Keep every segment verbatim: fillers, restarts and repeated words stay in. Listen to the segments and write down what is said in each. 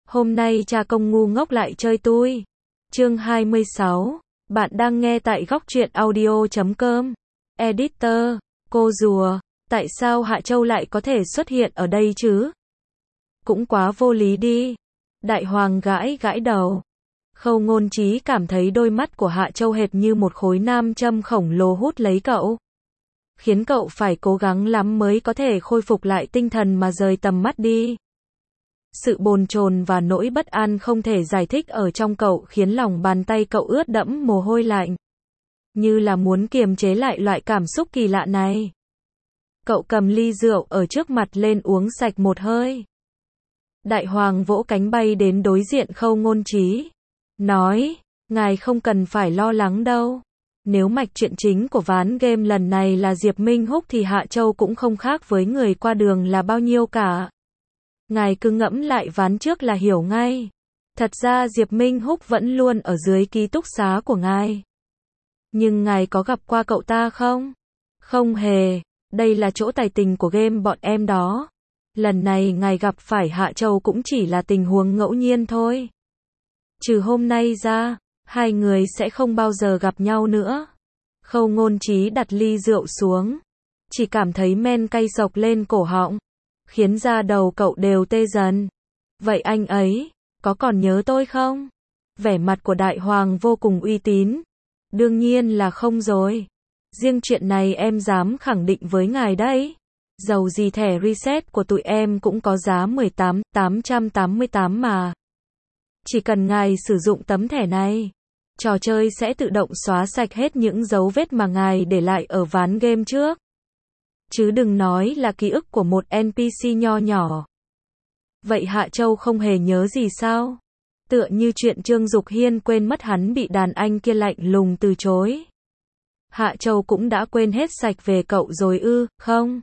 Hôm nay cha công ngu ngốc lại chơi tui. Chương hai mươi sáu. Bạn đang nghe tại góc truyện audio chấm com. Editor, cô rùa, tại sao Hạ Châu lại có thể xuất hiện ở đây chứ? Cũng quá vô lý đi. Đại Hoàng gãi gãi đầu. Khâu Ngôn Trí cảm thấy đôi mắt của Hạ Châu hệt như một khối nam châm khổng lồ hút lấy cậu, khiến cậu phải cố gắng lắm mới có thể khôi phục lại tinh thần mà rời tầm mắt đi. Sự bồn chồn và nỗi bất an không thể giải thích ở trong cậu khiến lòng bàn tay cậu ướt đẫm mồ hôi lạnh, như là muốn kiềm chế lại loại cảm xúc kỳ lạ này. Cậu cầm ly rượu ở trước mặt lên uống sạch một hơi. Đại Hoàng vỗ cánh bay đến đối diện Khâu Ngôn Trí, nói, ngài không cần phải lo lắng đâu. Nếu mạch chuyện chính của ván game lần này là Diệp Minh Húc thì Hạ Châu cũng không khác với người qua đường là bao nhiêu cả. Ngài cứ ngẫm lại ván trước là hiểu ngay. Thật ra Diệp Minh Húc vẫn luôn ở dưới ký túc xá của ngài. Nhưng ngài có gặp qua cậu ta không? Không hề, đây là chỗ tài tình của game bọn em đó. Lần này ngài gặp phải Hạ Châu cũng chỉ là tình huống ngẫu nhiên thôi. Trừ hôm nay ra, hai người sẽ không bao giờ gặp nhau nữa. Khâu Ngôn Trí đặt ly rượu xuống, chỉ cảm thấy men cay sộc lên cổ họng, khiến da đầu cậu đều tê dần. Vậy anh ấy, có còn nhớ tôi không? Vẻ mặt của Đại Hoàng vô cùng uy tín. Đương nhiên là không rồi. Riêng chuyện này em dám khẳng định với ngài đấy. Dầu gì thẻ reset của tụi em cũng có giá mười tám nghìn tám trăm tám mươi tám mà. Chỉ cần ngài sử dụng tấm thẻ này, trò chơi sẽ tự động xóa sạch hết những dấu vết mà ngài để lại ở ván game trước. Chứ đừng nói là ký ức của một en pê xê nho nhỏ. Vậy Hạ Châu không hề nhớ gì sao? Tựa như chuyện Trương Dục Hiên quên mất hắn bị đàn anh kia lạnh lùng từ chối. Hạ Châu cũng đã quên hết sạch về cậu rồi ư, không?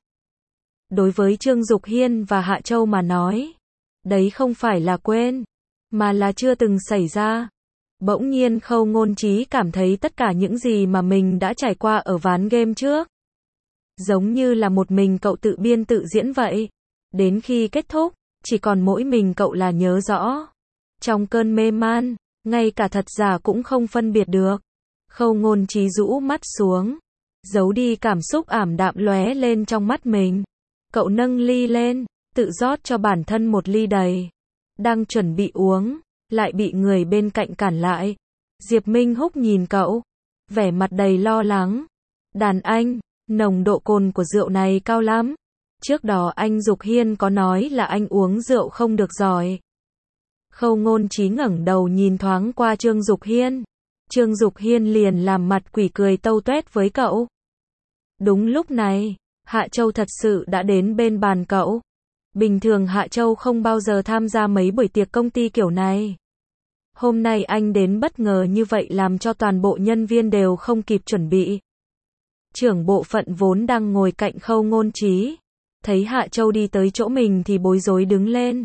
Đối với Trương Dục Hiên và Hạ Châu mà nói, đấy không phải là quên, mà là chưa từng xảy ra. Bỗng nhiên Khâu Ngôn Trí cảm thấy tất cả những gì mà mình đã trải qua ở ván game trước, giống như là một mình cậu tự biên tự diễn vậy. Đến khi kết thúc, chỉ còn mỗi mình cậu là nhớ rõ. Trong cơn mê man, ngay cả thật giả cũng không phân biệt được. Khâu Ngôn Trí rũ mắt xuống, giấu đi cảm xúc ảm đạm lóe lên trong mắt mình. Cậu nâng ly lên, tự rót cho bản thân một ly đầy. Đang chuẩn bị uống, lại bị người bên cạnh cản lại. Diệp Minh Húc nhìn cậu, vẻ mặt đầy lo lắng. Đàn anh, nồng độ cồn của rượu này cao lắm. Trước đó anh Dục Hiên có nói là anh uống rượu không được giỏi. Khâu Ngôn Trí ngẩng đầu nhìn thoáng qua Trương Dục Hiên. Trương Dục Hiên liền làm mặt quỷ cười tâu tuét với cậu. Đúng lúc này, Hạ Châu thật sự đã đến bên bàn cậu. Bình thường Hạ Châu không bao giờ tham gia mấy buổi tiệc công ty kiểu này. Hôm nay anh đến bất ngờ như vậy làm cho toàn bộ nhân viên đều không kịp chuẩn bị. Trưởng bộ phận vốn đang ngồi cạnh Khâu Ngôn Trí, thấy Hạ Châu đi tới chỗ mình thì bối rối đứng lên.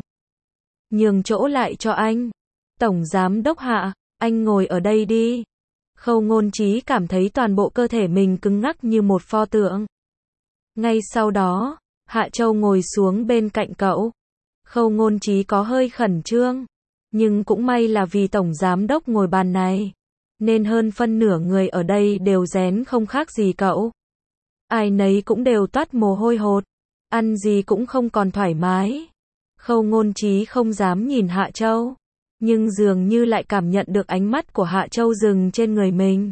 Nhường chỗ lại cho anh. Tổng giám đốc Hạ, anh ngồi ở đây đi. Khâu Ngôn Trí cảm thấy toàn bộ cơ thể mình cứng ngắc như một pho tượng. Ngay sau đó, Hạ Châu ngồi xuống bên cạnh cậu. Khâu Ngôn Trí có hơi khẩn trương, nhưng cũng may là vì tổng giám đốc ngồi bàn này, nên hơn phân nửa người ở đây đều rén không khác gì cậu. Ai nấy cũng đều toát mồ hôi hột, ăn gì cũng không còn thoải mái. Khâu Ngôn Trí không dám nhìn Hạ Châu, nhưng dường như lại cảm nhận được ánh mắt của Hạ Châu dừng trên người mình.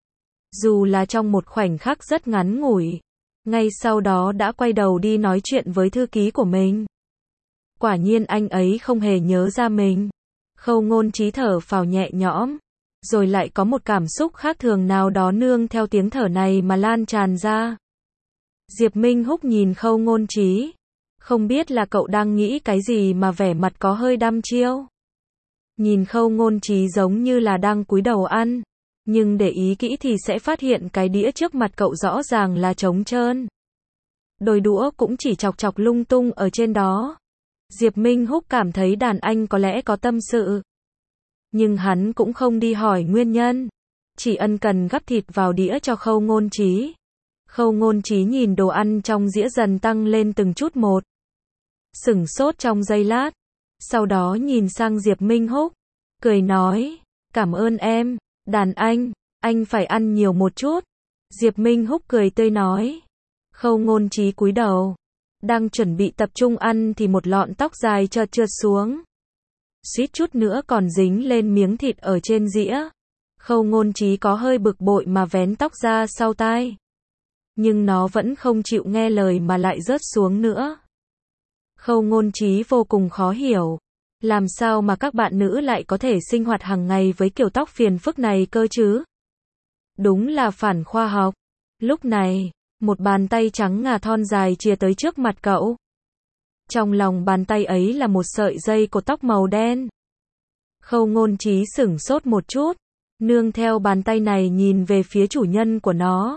Dù là trong một khoảnh khắc rất ngắn ngủi, ngay sau đó đã quay đầu đi nói chuyện với thư ký của mình. Quả nhiên anh ấy không hề nhớ ra mình. Khâu Ngôn Trí thở phào nhẹ nhõm, rồi lại có một cảm xúc khác thường nào đó nương theo tiếng thở này mà lan tràn ra. Diệp Minh Húc nhìn Khâu Ngôn Trí, không biết là cậu đang nghĩ cái gì mà vẻ mặt có hơi đăm chiêu. Nhìn Khâu Ngôn Trí giống như là đang cúi đầu ăn, nhưng để ý kỹ thì sẽ phát hiện cái đĩa trước mặt cậu rõ ràng là trống trơn. Đôi đũa cũng chỉ chọc chọc lung tung ở trên đó. Diệp Minh Húc cảm thấy đàn anh có lẽ có tâm sự. Nhưng hắn cũng không đi hỏi nguyên nhân, chỉ ân cần gắp thịt vào đĩa cho Khâu Ngôn Trí. Khâu Ngôn Trí nhìn đồ ăn trong dĩa dần tăng lên từng chút một. Sửng sốt trong giây lát, Sau đó nhìn sang Diệp Minh Húc, cười nói, cảm ơn em, đàn anh, anh phải ăn nhiều một chút. Diệp Minh Húc cười tươi nói. Khâu Ngôn Trí cúi đầu, đang chuẩn bị tập trung ăn thì một lọn tóc dài chợt trượt xuống. Suýt chút nữa còn dính lên miếng thịt ở trên dĩa. Khâu Ngôn Trí có hơi bực bội mà vén tóc ra sau tai. Nhưng nó vẫn không chịu nghe lời mà lại rớt xuống nữa. Khâu Ngôn Trí vô cùng khó hiểu. Làm sao mà các bạn nữ lại có thể sinh hoạt hàng ngày với kiểu tóc phiền phức này cơ chứ? Đúng là phản khoa học. Lúc này, một bàn tay trắng ngà thon dài chìa tới trước mặt cậu. Trong lòng bàn tay ấy là một sợi dây cột tóc màu đen. Khâu Ngôn Trí sửng sốt một chút, nương theo bàn tay này nhìn về phía chủ nhân của nó.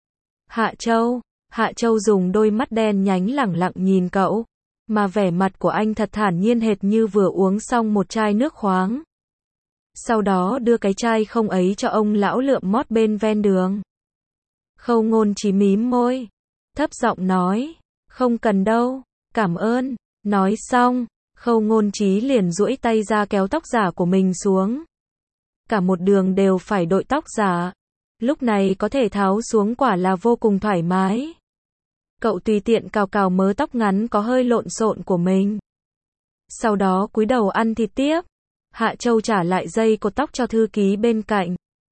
Hạ Châu, Hạ Châu dùng đôi mắt đen nhánh lẳng lặng nhìn cậu, mà vẻ mặt của anh thật thản nhiên hệt như vừa uống xong một chai nước khoáng. Sau đó đưa cái chai không ấy cho ông lão lượm mót bên ven đường. Khâu Ngôn Trí mím môi, thấp giọng nói, không cần đâu, cảm ơn. Nói xong, Khâu Ngôn Trí liền duỗi tay ra kéo tóc giả của mình xuống. Cả một đường đều phải đội tóc giả. Lúc này có thể tháo xuống quả là vô cùng thoải mái. Cậu tùy tiện cào cào mớ tóc ngắn có hơi lộn xộn của mình. Sau đó cúi đầu ăn thịt tiếp. Hạ Châu trả lại dây cột tóc cho thư ký bên cạnh.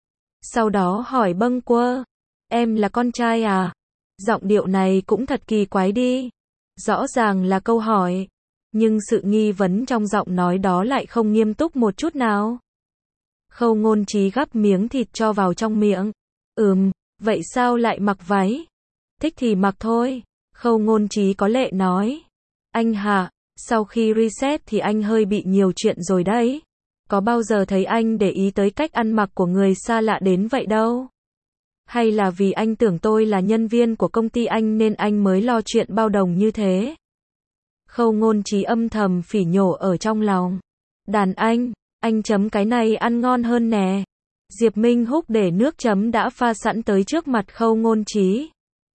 Sau đó hỏi bâng quơ, em là con trai à? Giọng điệu này cũng thật kỳ quái đi. Rõ ràng là câu hỏi, nhưng sự nghi vấn trong giọng nói đó lại không nghiêm túc một chút nào. Khâu Ngôn Trí gắp miếng thịt cho vào trong miệng. Ừm, vậy sao lại mặc váy? Thích thì mặc thôi. Khâu Ngôn Trí có lệ nói. Anh Hạ, sau khi reset thì anh hơi bị nhiều chuyện rồi đấy. Có bao giờ thấy anh để ý tới cách ăn mặc của người xa lạ đến vậy đâu? Hay là vì anh tưởng tôi là nhân viên của công ty anh nên anh mới lo chuyện bao đồng như thế? Khâu Ngôn Trí âm thầm phỉ nhổ ở trong lòng. Đàn anh, anh chấm cái này ăn ngon hơn nè. Diệp Minh Húc để nước chấm đã pha sẵn tới trước mặt Khâu Ngôn Trí.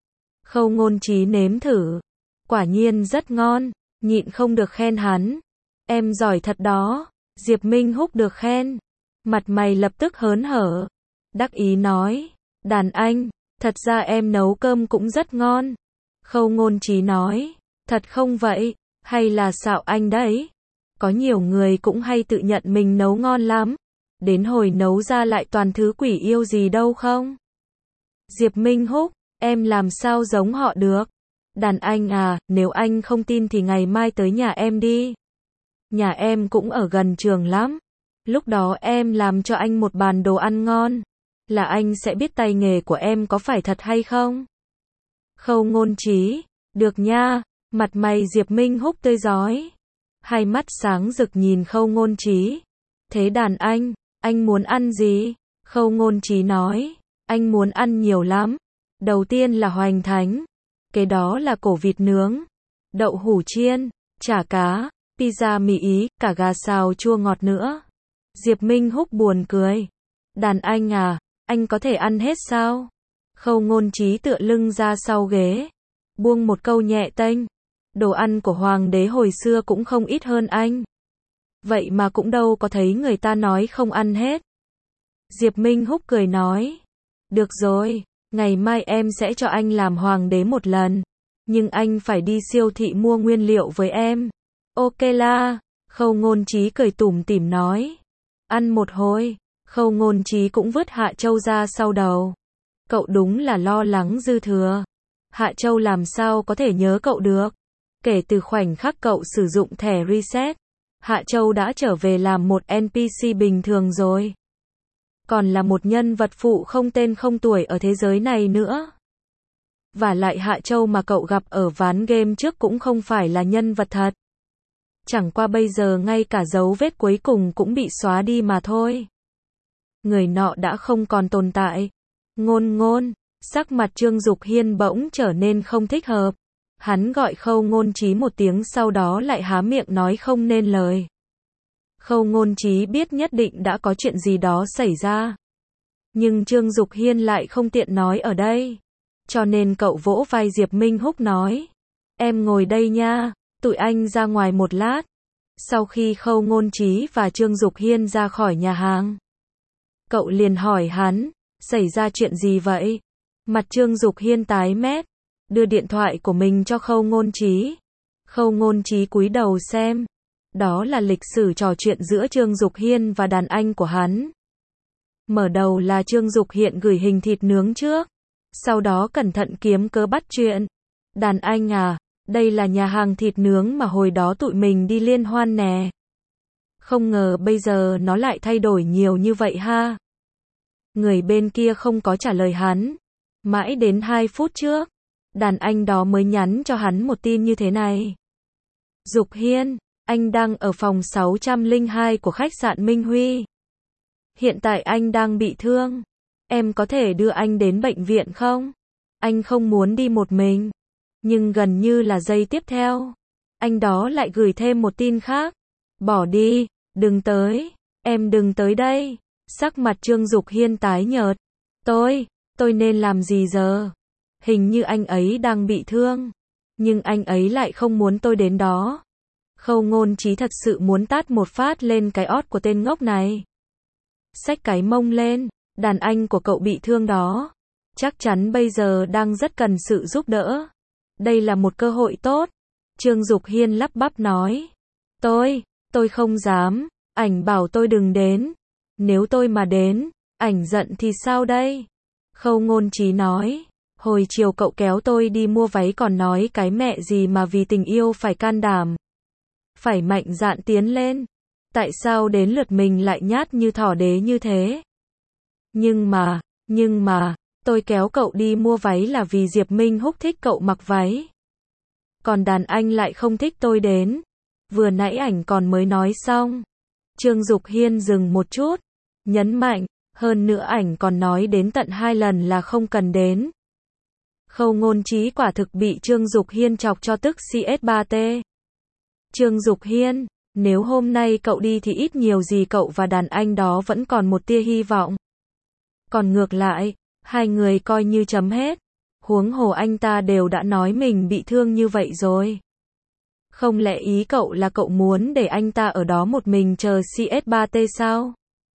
Khâu Ngôn Trí nếm thử. Quả nhiên rất ngon, nhịn không được khen hắn. Em giỏi thật đó. Diệp Minh Húc được khen. Mặt mày lập tức hớn hở. Đắc ý nói. Đàn anh, thật ra em nấu cơm cũng rất ngon. Khâu Ngôn Trí nói. Thật không vậy, hay là xạo anh đấy? Có nhiều người cũng hay tự nhận mình nấu ngon lắm. Đến hồi nấu ra lại toàn thứ quỷ yêu gì đâu không? Diệp Minh Húc, em làm sao giống họ được? Đàn anh à, nếu anh không tin thì ngày mai tới nhà em đi. Nhà em cũng ở gần trường lắm. Lúc đó em làm cho anh một bàn đồ ăn ngon. Là anh sẽ biết tay nghề của em có phải thật hay không? Khâu Ngôn Trí, được nha. Mặt mày Diệp Minh Húc tươi rói. Hai mắt sáng rực nhìn Khâu Ngôn Trí. Thế đàn anh, anh muốn ăn gì? Khâu Ngôn Trí nói, anh muốn ăn nhiều lắm. Đầu tiên là hoành thánh. Kế đó là cổ vịt nướng, đậu hũ chiên, chả cá, pizza mì Ý, cả gà xào chua ngọt nữa. Diệp Minh Húc buồn cười. Đàn anh à, anh có thể ăn hết sao? Khâu Ngôn Trí tựa lưng ra sau ghế, buông một câu nhẹ tênh. Đồ ăn của hoàng đế hồi xưa cũng không ít hơn anh. Vậy mà cũng đâu có thấy người ta nói không ăn hết. Diệp Minh Húc cười nói. Được rồi, ngày mai em sẽ cho anh làm hoàng đế một lần. Nhưng anh phải đi siêu thị mua nguyên liệu với em. Ok la, Khâu Ngôn Trí cười tủm tỉm nói. Ăn một hồi, Khâu Ngôn Trí cũng vứt Hạ Châu ra sau đầu. Cậu đúng là lo lắng dư thừa. Hạ Châu làm sao có thể nhớ cậu được. Kể từ khoảnh khắc cậu sử dụng thẻ reset, Hạ Châu đã trở về làm một en pê xê bình thường rồi. Còn là một nhân vật phụ không tên không tuổi ở thế giới này nữa. Và lại Hạ Châu mà cậu gặp ở ván game trước cũng không phải là nhân vật thật. Chẳng qua bây giờ ngay cả dấu vết cuối cùng cũng bị xóa đi mà thôi. Người nọ đã không còn tồn tại. Ngôn ngôn, sắc mặt Trương Dục Hiên bỗng trở nên không thích hợp. Hắn gọi Khâu Ngôn Trí một tiếng sau đó lại há miệng nói không nên lời. Khâu Ngôn Trí biết nhất định đã có chuyện gì đó xảy ra. Nhưng Trương Dục Hiên lại không tiện nói ở đây. Cho nên cậu vỗ vai Diệp Minh Húc nói. Em ngồi đây nha, tụi anh ra ngoài một lát. Sau khi Khâu Ngôn Trí và Trương Dục Hiên ra khỏi nhà hàng, cậu liền hỏi hắn, xảy ra chuyện gì vậy? Mặt Trương Dục Hiên tái mét, đưa điện thoại của mình cho Khâu Ngôn Trí. Khâu Ngôn Trí cúi đầu xem, đó là lịch sử trò chuyện giữa Trương Dục Hiên và đàn anh của hắn. Mở đầu là Trương Dục Hiên gửi hình thịt nướng trước, sau đó cẩn thận kiếm cớ bắt chuyện. Đàn anh à, đây là nhà hàng thịt nướng mà hồi đó tụi mình đi liên hoan nè. Không ngờ bây giờ nó lại thay đổi nhiều như vậy ha. Người bên kia không có trả lời hắn. Mãi đến hai phút trước, đàn anh đó mới nhắn cho hắn một tin như thế này. Dục Hiên, anh đang ở phòng sáu trăm lẻ hai của khách sạn Minh Huy. Hiện tại anh đang bị thương. Em có thể đưa anh đến bệnh viện không? Anh không muốn đi một mình. Nhưng gần như là giây tiếp theo, anh đó lại gửi thêm một tin khác. Bỏ đi, đừng tới, em đừng tới đây. Sắc mặt Trương Dục Hiên tái nhợt. Tôi, tôi nên làm gì giờ? Hình như anh ấy đang bị thương, nhưng anh ấy lại không muốn tôi đến đó. Khâu Ngôn Trí thật sự muốn tát một phát lên cái ót của tên ngốc này. Xách cái mông lên, đàn anh của cậu bị thương đó. Chắc chắn bây giờ đang rất cần sự giúp đỡ. Đây là một cơ hội tốt. Trương Dục Hiên lắp bắp nói. Tôi, tôi không dám, ảnh bảo tôi đừng đến. Nếu tôi mà đến, ảnh giận thì sao đây? Khâu Ngôn Trí nói. Hồi chiều cậu kéo tôi đi mua váy còn nói cái mẹ gì mà vì tình yêu phải can đảm. Phải mạnh dạn tiến lên. Tại sao đến lượt mình lại nhát như thỏ đế như thế? Nhưng mà, nhưng mà, tôi kéo cậu đi mua váy là vì Diệp Minh Húc thích cậu mặc váy. Còn đàn anh lại không thích tôi đến. Vừa nãy ảnh còn mới nói xong. Trương Dục Hiên dừng một chút, nhấn mạnh, hơn nữa ảnh còn nói đến tận hai lần là không cần đến. Khâu Ngôn Trí quả thực bị Trương Dục Hiên chọc cho tức xê ét ba tê. Trương Dục Hiên, nếu hôm nay cậu đi thì ít nhiều gì cậu và đàn anh đó vẫn còn một tia hy vọng. Còn ngược lại, hai người coi như chấm hết. Huống hồ anh ta đều đã nói mình bị thương như vậy rồi. Không lẽ ý cậu là cậu muốn để anh ta ở đó một mình chờ xê ét ba tê sao?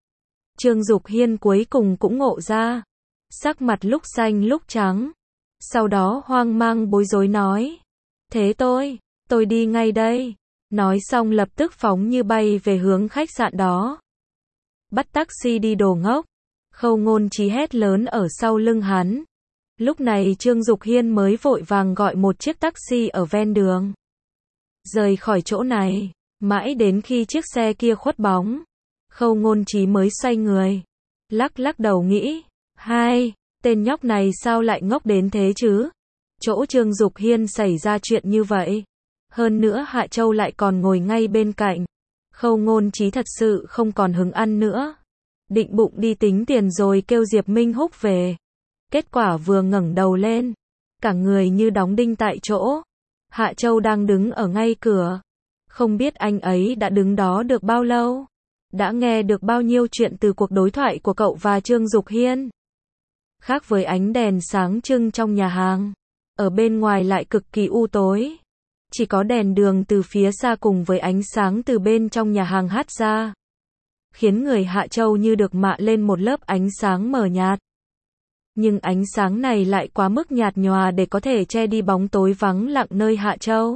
Trương Dục Hiên cuối cùng cũng ngộ ra. Sắc mặt lúc xanh lúc trắng. Sau đó hoang mang bối rối nói. Thế tôi, tôi đi ngay đây. Nói xong lập tức phóng như bay về hướng khách sạn đó. Bắt taxi đi đồ ngốc. Khâu Ngôn Trí hét lớn ở sau lưng hắn. Lúc này Trương Dục Hiên mới vội vàng gọi một chiếc taxi ở ven đường. Rời khỏi chỗ này, mãi đến khi chiếc xe kia khuất bóng. Khâu Ngôn Trí mới xoay người. Lắc lắc đầu nghĩ. Hai, tên nhóc này sao lại ngốc đến thế chứ? Chỗ Trương Dục Hiên xảy ra chuyện như vậy. Hơn nữa Hạ Châu lại còn ngồi ngay bên cạnh. Khâu Ngôn Trí thật sự không còn hứng ăn nữa. Định bụng đi tính tiền rồi kêu Diệp Minh Húc về. Kết quả vừa ngẩng đầu lên, cả người như đóng đinh tại chỗ. Hạ Châu đang đứng ở ngay cửa. Không biết anh ấy đã đứng đó được bao lâu. Đã nghe được bao nhiêu chuyện từ cuộc đối thoại của cậu và Trương Dục Hiên. Khác với ánh đèn sáng trưng trong nhà hàng, ở bên ngoài lại cực kỳ u tối. Chỉ có đèn đường từ phía xa cùng với ánh sáng từ bên trong nhà hàng hắt ra, khiến người Hạ Châu như được mạ lên một lớp ánh sáng mờ nhạt. Nhưng ánh sáng này lại quá mức nhạt nhòa để có thể che đi bóng tối vắng lặng nơi Hạ Châu.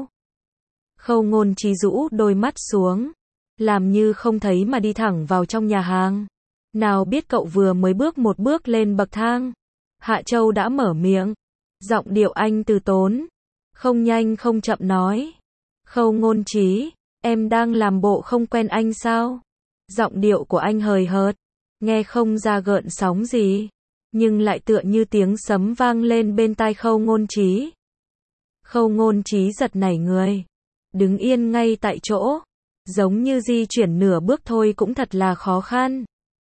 Khâu Ngôn Trí rũ đôi mắt xuống, làm như không thấy mà đi thẳng vào trong nhà hàng. Nào biết cậu vừa mới bước một bước lên bậc thang, Hạ Châu đã mở miệng. Giọng điệu anh từ tốn, không nhanh không chậm nói. Khâu Ngôn Trí, em đang làm bộ không quen anh sao? Giọng điệu của anh hời hợt, nghe không ra gợn sóng gì, nhưng lại tựa như tiếng sấm vang lên bên tai Khâu Ngôn Trí. Khâu Ngôn Trí giật nảy người, đứng yên ngay tại chỗ, giống như di chuyển nửa bước thôi cũng thật là khó khăn.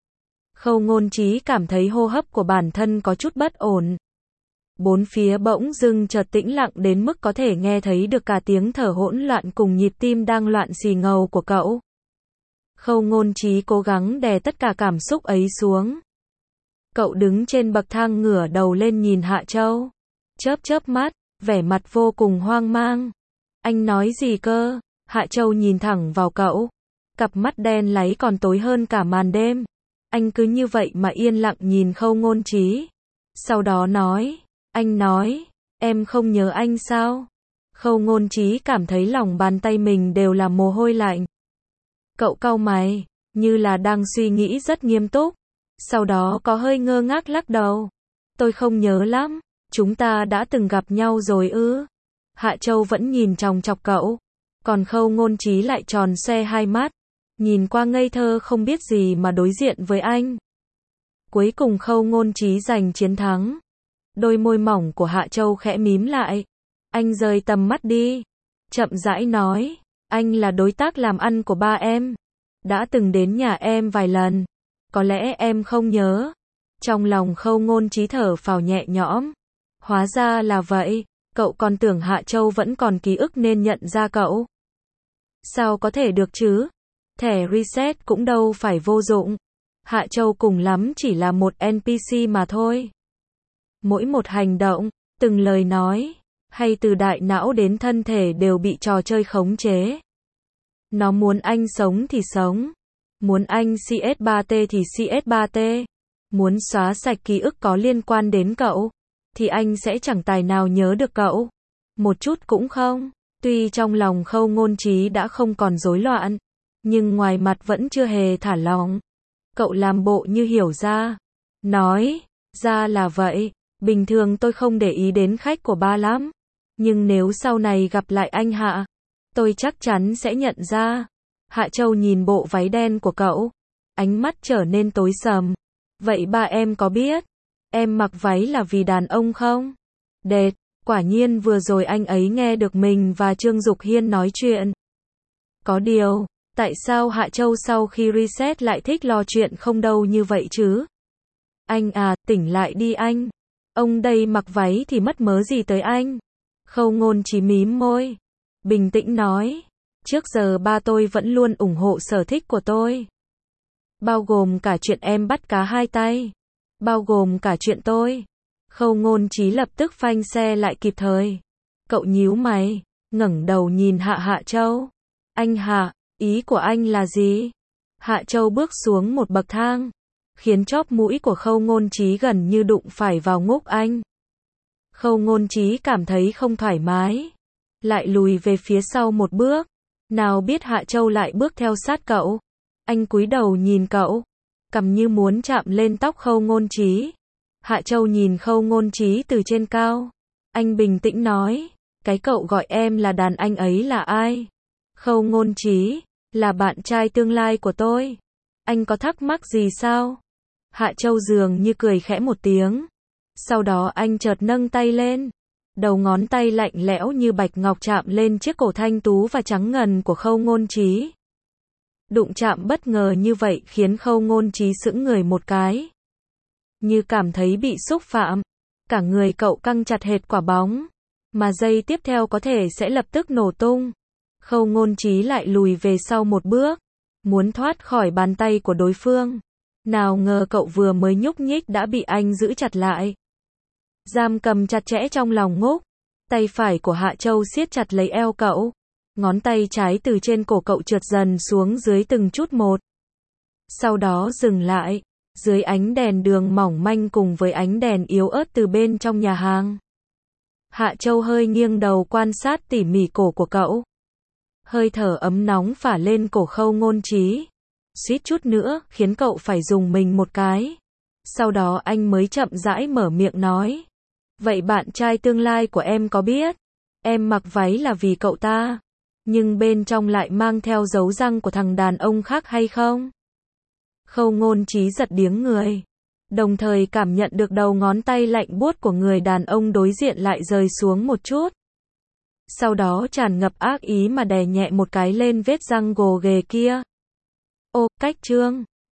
Khâu Ngôn Trí cảm thấy hô hấp của bản thân có chút bất ổn. Bốn phía bỗng dưng chợt tĩnh lặng đến mức có thể nghe thấy được cả tiếng thở hỗn loạn cùng nhịp tim đang loạn xì ngầu của cậu. Khâu Ngôn Trí cố gắng đè tất cả cảm xúc ấy xuống. Cậu đứng trên bậc thang ngửa đầu lên nhìn Hạ Châu. Chớp chớp mắt, vẻ mặt vô cùng hoang mang. Anh nói gì cơ? Hạ Châu nhìn thẳng vào cậu. Cặp mắt đen láy còn tối hơn cả màn đêm. Anh cứ như vậy mà yên lặng nhìn Khâu Ngôn Trí. Sau đó nói, anh nói, em không nhớ anh sao? Khâu Ngôn Trí cảm thấy lòng bàn tay mình đều là mồ hôi lạnh. Cậu cau mày, như là đang suy nghĩ rất nghiêm túc. Sau đó có hơi ngơ ngác lắc đầu. Tôi không nhớ lắm, chúng ta đã từng gặp nhau rồi ư? Hạ Châu vẫn nhìn chòng chọc cậu. Còn Khâu Ngôn Trí lại tròn xoe hai mắt. Nhìn qua ngây thơ không biết gì mà đối diện với anh. Cuối cùng Khâu Ngôn Trí giành chiến thắng. Đôi môi mỏng của Hạ Châu khẽ mím lại. Anh rời tầm mắt đi. Chậm rãi nói, anh là đối tác làm ăn của ba em. Đã từng đến nhà em vài lần. Có lẽ em không nhớ. Trong lòng Khâu Ngôn Trí thở phào nhẹ nhõm. Hóa ra là vậy, cậu còn tưởng Hạ Châu vẫn còn ký ức nên nhận ra cậu. Sao có thể được chứ? Thẻ reset cũng đâu phải vô dụng. Hạ Châu cùng lắm chỉ là một en pê xê mà thôi. Mỗi một hành động, từng lời nói, hay từ đại não đến thân thể đều bị trò chơi khống chế. Nó muốn anh sống thì sống. Muốn anh xê ét ba tê thì xê ét ba tê. Muốn xóa sạch ký ức có liên quan đến cậu, thì anh sẽ chẳng tài nào nhớ được cậu. Một chút cũng không. Tuy trong lòng Khâu Ngôn Trí đã không còn rối loạn, nhưng ngoài mặt vẫn chưa hề thả lỏng. Cậu làm bộ như hiểu ra. Nói, ra là vậy. Bình thường tôi không để ý đến khách của ba lắm. Nhưng nếu sau này gặp lại anh Hạ, tôi chắc chắn sẽ nhận ra. Hạ Châu nhìn bộ váy đen của cậu. Ánh mắt trở nên tối sầm. Vậy ba em có biết, em mặc váy là vì đàn ông không? Đệt, quả nhiên vừa rồi anh ấy nghe được mình và Trương Dục Hiên nói chuyện. Có điều, tại sao Hạ Châu sau khi reset lại thích lo chuyện không đâu như vậy chứ? Anh à, tỉnh lại đi anh. Ông đây mặc váy thì mất mớ gì tới anh. Khâu Ngôn Trí mím môi. Bình tĩnh nói. Trước giờ ba tôi vẫn luôn ủng hộ sở thích của tôi. Bao gồm cả chuyện em bắt cá hai tay. Bao gồm cả chuyện tôi. Khâu Ngôn Trí lập tức phanh xe lại kịp thời. Cậu nhíu mày, ngẩng đầu nhìn Hạ Hạ Châu. Anh Hạ, ý của anh là gì? Hạ Châu bước xuống một bậc thang, khiến chóp mũi của Khâu Ngôn Trí gần như đụng phải vào ngúc anh. Khâu Ngôn Trí cảm thấy không thoải mái, lại lùi về phía sau một bước. Nào biết Hạ Châu lại bước theo sát cậu. Anh cúi đầu nhìn cậu, cằm như muốn chạm lên tóc Khâu Ngôn Trí. Hạ Châu nhìn Khâu Ngôn Trí từ trên cao. Anh bình tĩnh nói, cái cậu gọi em là đàn anh ấy là ai? Khâu Ngôn Trí, là bạn trai tương lai của tôi. Anh có thắc mắc gì sao? Hạ Châu dường như cười khẽ một tiếng. Sau đó anh chợt nâng tay lên. Đầu ngón tay lạnh lẽo như bạch ngọc chạm lên chiếc cổ thanh tú và trắng ngần của Khâu Ngôn Trí. Đụng chạm bất ngờ như vậy khiến Khâu Ngôn Trí sững người một cái. Như cảm thấy bị xúc phạm. Cả người cậu căng chặt hệt quả bóng. Mà giây tiếp theo có thể sẽ lập tức nổ tung. Khâu Ngôn Trí lại lùi về sau một bước. Muốn thoát khỏi bàn tay của đối phương. Nào ngờ cậu vừa mới nhúc nhích đã bị anh giữ chặt lại. Giam cầm chặt chẽ trong lòng ngúc. Tay phải của Hạ Châu siết chặt lấy eo cậu. Ngón tay trái từ trên cổ cậu trượt dần xuống dưới từng chút một. Sau đó dừng lại. Dưới ánh đèn đường mỏng manh cùng với ánh đèn yếu ớt từ bên trong nhà hàng. Hạ Châu hơi nghiêng đầu quan sát tỉ mỉ cổ của cậu. Hơi thở ấm nóng phả lên cổ Khâu Ngôn Trí. Suýt chút nữa khiến cậu phải dùng mình một cái. Sau đó anh mới chậm rãi mở miệng nói. Vậy bạn trai tương lai của em có biết, em mặc váy là vì cậu ta, nhưng bên trong lại mang theo dấu răng của thằng đàn ông khác hay không? Khâu Ngôn Trí giật điếng người, đồng thời cảm nhận được đầu ngón tay lạnh buốt của người đàn ông đối diện lại rời xuống một chút. Sau đó tràn ngập ác ý mà đè nhẹ một cái lên vết răng gồ ghề kia. Ô, cách trương.